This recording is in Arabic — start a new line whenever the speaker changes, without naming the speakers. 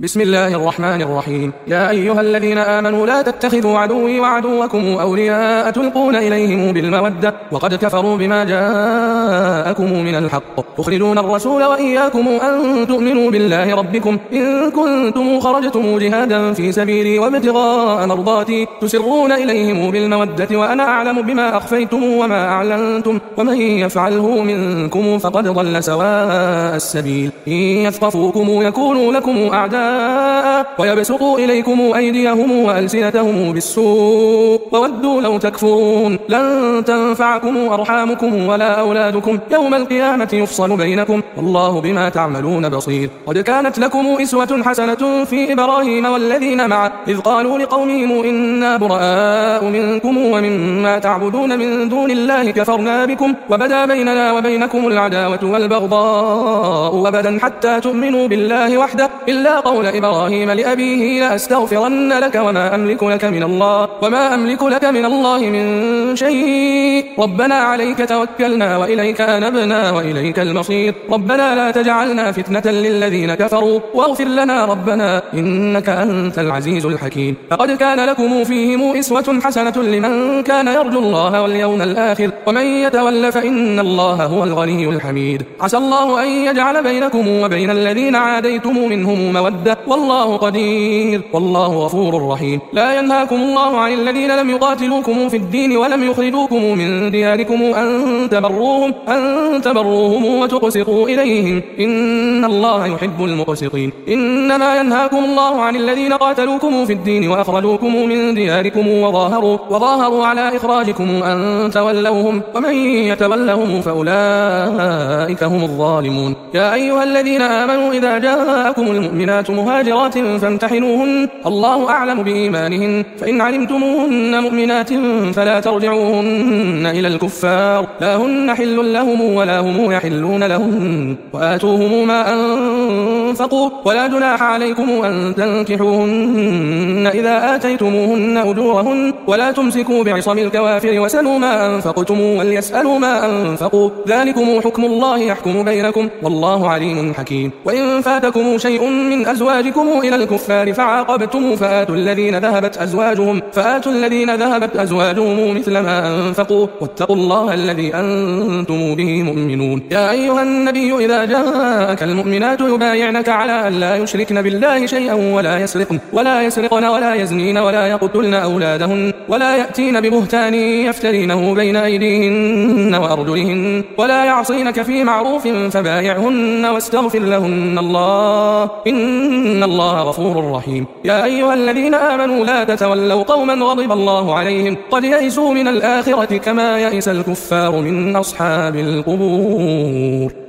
بسم الله الرحمن الرحيم. يا أيها الذين آمنوا لا تتخذوا عدوي وعدوكم أولياء تلقون إليهم بالمودة وقد كفروا بما جاءكم من الحق تخرجون الرسول وإياكم أن تؤمنوا بالله ربكم إن كنتم خرجتم جهادا في سبيلي وابتغاء مرضاتي تسرون إليهم بالمودة وأنا أعلم بما أخفيتم وما أعلنتم ومن يفعله منكم فقد ضل سواء السبيل. إن يثقفوكم يكونوا لكم أعداء ويبسطوا إليكم أيديهم وألسنتهم بالسوء وودوا لو تكفرون. لن تنفعكم أرحامكم ولا أولادكم يوم القيامة يفصل بينكم والله بما تعملون بصير. قد كانت لكم أسوة حسنة في إبراهيم والذين معه إذ قالوا لقومهم إنا براء منكم ومما تعبدون من دون الله كفرنا بكم وبدا بيننا وبينكم العداوة والبغضاء أبدا حتى تؤمنوا بالله وحده إلا قول إبراهيم لأبيه لأستغفرن لك وما أملك لك من الله من شيء ربنا عليك توكلنا وإليك أنبنا وإليك المصير ربنا لا تجعلنا فتنة للذين كفروا واغفر لنا ربنا إنك أنت العزيز الحكيم. فقد كان لكم فيهم أسوة حسنة لمن كان يرجو الله واليوم الآخر ومن يتول فإن الله هو الغني الحميد. عسى الله أن يجعل بينكم وبين الذين عاديتم منهم مودة والله قدير والله غفور رحيم. لا ينهاكم الله عن الذين لم يقاتلوكم في الدين ولم يخرجوكم من دياركم أن تبروهم وتقسطوا إليهم إن الله يحب المقسطين. إنما ينهاكم الله عن الذين قاتلوكم في الدين وأخرجوكم من دياركم وظاهروا على إخراجكم أن تولوهم ومن يتولهم فأولئك هم الظالمون. يا أيها الذين آمنوا إذا جاءكم المؤمنات مهاجرات فامتحنوهن الله أعلم بإيمانهن فإن علمتموهن مؤمنات فلا ترجعوهن إلى الكفار لا هن حل لهم ولا هم يحلون لهن وآتوهم ما أنفقوا ولا جناح عليكم أن تنكحوهن إذا آتيتموهن أجورهن ولا تمسكوا بعصم الكوافر وسلوا ما أنفقتم وليسألوا ما أنفقوا ذلكم حكم الله يحكم بينكم والله عليم حكيم. وإن فاتكم شيء من أزواجكم إلى الكفار فعاقبتم فآتوا الذين ذهبت أزواجهم مثل ما أنفقوا واتقوا الله الذي أنتم به مؤمنون. يا أيها النبي إذا جاءك المؤمنات يبايعنك على أن لا يشركن بالله شيئا ولا يسرقن ولا يزنين ولا يقتلن أولادهن ولا يأتين ببهتان يفترينه بين أيديهن وأرجلهن ولا يعصينك في معروف فبايعهن واستغفر لهن الله إن الله غفور رحيم. يا أيها الذين آمنوا لا تتولوا قوما غضب الله عليهم قد يئسوا من الآخرة كما يئس الكفار من أصحاب القبور.